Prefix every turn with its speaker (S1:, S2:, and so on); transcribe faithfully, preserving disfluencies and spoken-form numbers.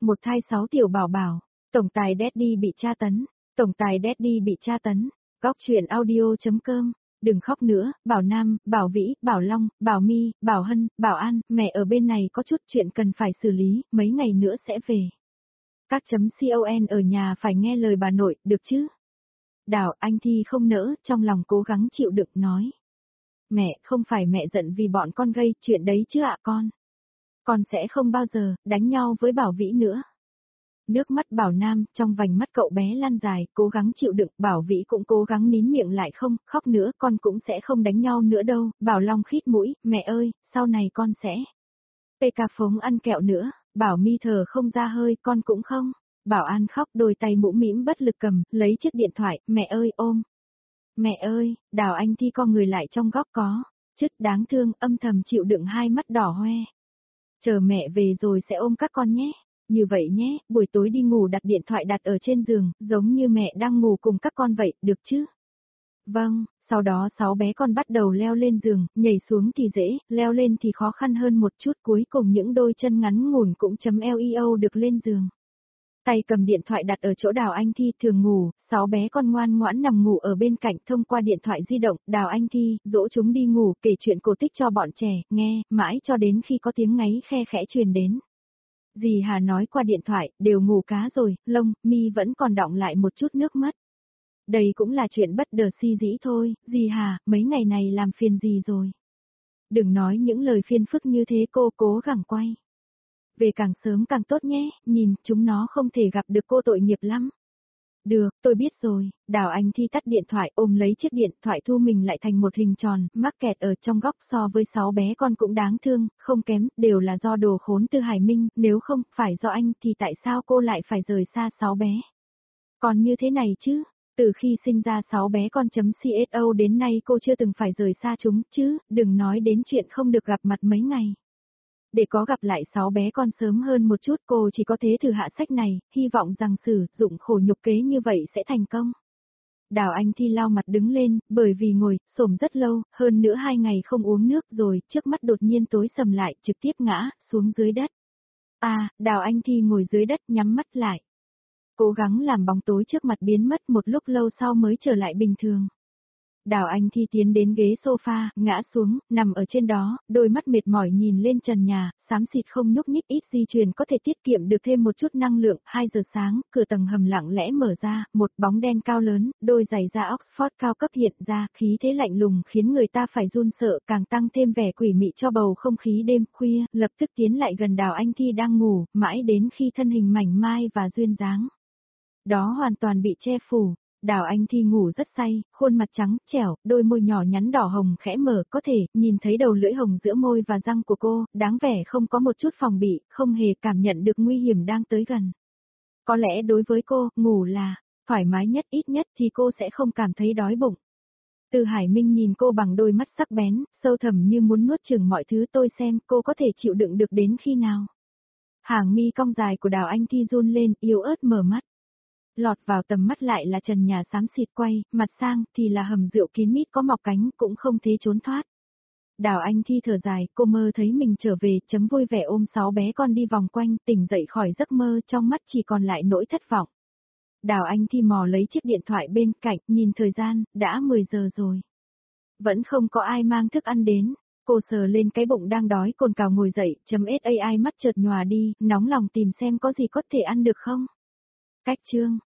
S1: một thai sáu tiểu bảo bảo, tổng tài Daddy bị tra tấn, tổng tài Daddy bị tra tấn, góc truyện audio.com, đừng khóc nữa, Bảo Nam, Bảo Vĩ, Bảo Long, Bảo My, Bảo Hân, Bảo An, mẹ ở bên này có chút chuyện cần phải xử lý, mấy ngày nữa sẽ về. Các chấm con ở nhà phải nghe lời bà nội, được chứ? Đào Anh Thi không nỡ, trong lòng cố gắng chịu đựng nói. Mẹ, không phải mẹ giận vì bọn con gây chuyện đấy chứ ạ con. Con sẽ không bao giờ đánh nhau với Bảo Vĩ nữa. Nước mắt Bảo Nam trong vành mắt cậu bé lan dài, cố gắng chịu đựng, Bảo Vĩ cũng cố gắng nín miệng lại không, khóc nữa, con cũng sẽ không đánh nhau nữa đâu, Bảo Long khít mũi, mẹ ơi, sau này con sẽ. pê ca phóng ăn kẹo nữa, Bảo My thở không ra hơi, con cũng không. Bảo An khóc đôi tay mũm mĩm bất lực cầm, lấy chiếc điện thoại, mẹ ơi ôm. Mẹ ơi, Đào Anh Thi co người lại trong góc có, chất đáng thương, âm thầm chịu đựng hai mắt đỏ hoe. Chờ mẹ về rồi sẽ ôm các con nhé. Như vậy nhé, buổi tối đi ngủ đặt điện thoại đặt ở trên giường, giống như mẹ đang ngủ cùng các con vậy, được chứ? Vâng, sau đó sáu bé con bắt đầu leo lên giường, nhảy xuống thì dễ, leo lên thì khó khăn hơn một chút, cuối cùng những đôi chân ngắn ngủn cũng chấm leo được lên giường. Tay cầm điện thoại đặt ở chỗ Đào Anh Thi thường ngủ, sáu bé con ngoan ngoãn nằm ngủ ở bên cạnh thông qua điện thoại di động, Đào Anh Thi dỗ chúng đi ngủ, kể chuyện cổ tích cho bọn trẻ, nghe, mãi cho đến khi có tiếng ngáy khe khẽ truyền đến. Dì Hà nói qua điện thoại, đều ngủ cá rồi, lông, mi vẫn còn đọng lại một chút nước mắt. Đây cũng là chuyện bất đờ si dĩ thôi, dì Hà, mấy ngày này làm phiền gì rồi. Đừng nói những lời phiền phức như thế, cô cố gắng quay. Về càng sớm càng tốt nhé, nhìn, chúng nó không thể gặp được cô tội nghiệp lắm. Được, tôi biết rồi, Đào Anh Thi tắt điện thoại ôm lấy chiếc điện thoại thu mình lại thành một hình tròn, mắc kẹt ở trong góc so với sáu bé con cũng đáng thương, không kém, đều là do đồ khốn từ Hải Minh, nếu không phải do anh thì tại sao cô lại phải rời xa sáu bé? Còn như thế này chứ, từ khi sinh ra sáu bé con chấm co đến nay cô chưa từng phải rời xa chúng chứ, đừng nói đến chuyện không được gặp mặt mấy ngày. Để có gặp lại sáu bé con sớm hơn một chút cô chỉ có thế thử hạ sách này, hy vọng rằng sử dụng khổ nhục kế như vậy sẽ thành công. Đào Anh Thi lau mặt đứng lên, bởi vì ngồi, xổm rất lâu, hơn nữa hai ngày không uống nước rồi, trước mắt đột nhiên tối sầm lại, trực tiếp ngã, xuống dưới đất. À, Đào Anh Thi ngồi dưới đất nhắm mắt lại. Cố gắng làm bóng tối trước mặt biến mất một lúc lâu sau mới trở lại bình thường. Đào Anh Thi tiến đến ghế sofa, ngã xuống, nằm ở trên đó, đôi mắt mệt mỏi nhìn lên trần nhà, xám xịt không nhúc nhích, ít di truyền có thể tiết kiệm được thêm một chút năng lượng. Hai giờ sáng, cửa tầng hầm lặng lẽ mở ra, một bóng đen cao lớn, đôi giày da Oxford cao cấp hiện ra, khí thế lạnh lùng khiến người ta phải run sợ, càng tăng thêm vẻ quỷ mị cho bầu không khí đêm khuya, lập tức tiến lại gần Đào Anh Thi đang ngủ, mãi đến khi thân hình mảnh mai và duyên dáng đó hoàn toàn bị che phủ. Đào Anh Thi ngủ rất say, khuôn mặt trắng, trẻo, đôi môi nhỏ nhắn đỏ hồng khẽ mở, có thể nhìn thấy đầu lưỡi hồng giữa môi và răng của cô, đáng vẻ không có một chút phòng bị, không hề cảm nhận được nguy hiểm đang tới gần. Có lẽ đối với cô, ngủ là thoải mái nhất, ít nhất thì cô sẽ không cảm thấy đói bụng. Từ Hải Minh nhìn cô bằng đôi mắt sắc bén, sâu thẳm như muốn nuốt chửng mọi thứ, tôi xem cô có thể chịu đựng được đến khi nào. Hàng mi cong dài của Đào Anh Thi run lên, yếu ớt mở mắt. Lọt vào tầm mắt lại là trần nhà xám xịt quay, mặt sang thì là hầm rượu kín mít có mọc cánh, cũng không thể trốn thoát. Đào Anh Thi thở dài, cô mơ thấy mình trở về, chấm vui vẻ ôm sáu bé con đi vòng quanh, tỉnh dậy khỏi giấc mơ, trong mắt chỉ còn lại nỗi thất vọng. Đào Anh Thi mò lấy chiếc điện thoại bên cạnh, nhìn thời gian, đã mười giờ rồi. Vẫn không có ai mang thức ăn đến. Cô sờ lên cái bụng đang đói cồn cào ngồi dậy, chấm sai mắt chợt nhòa đi, nóng lòng tìm xem có gì có thể ăn được không. Cách chương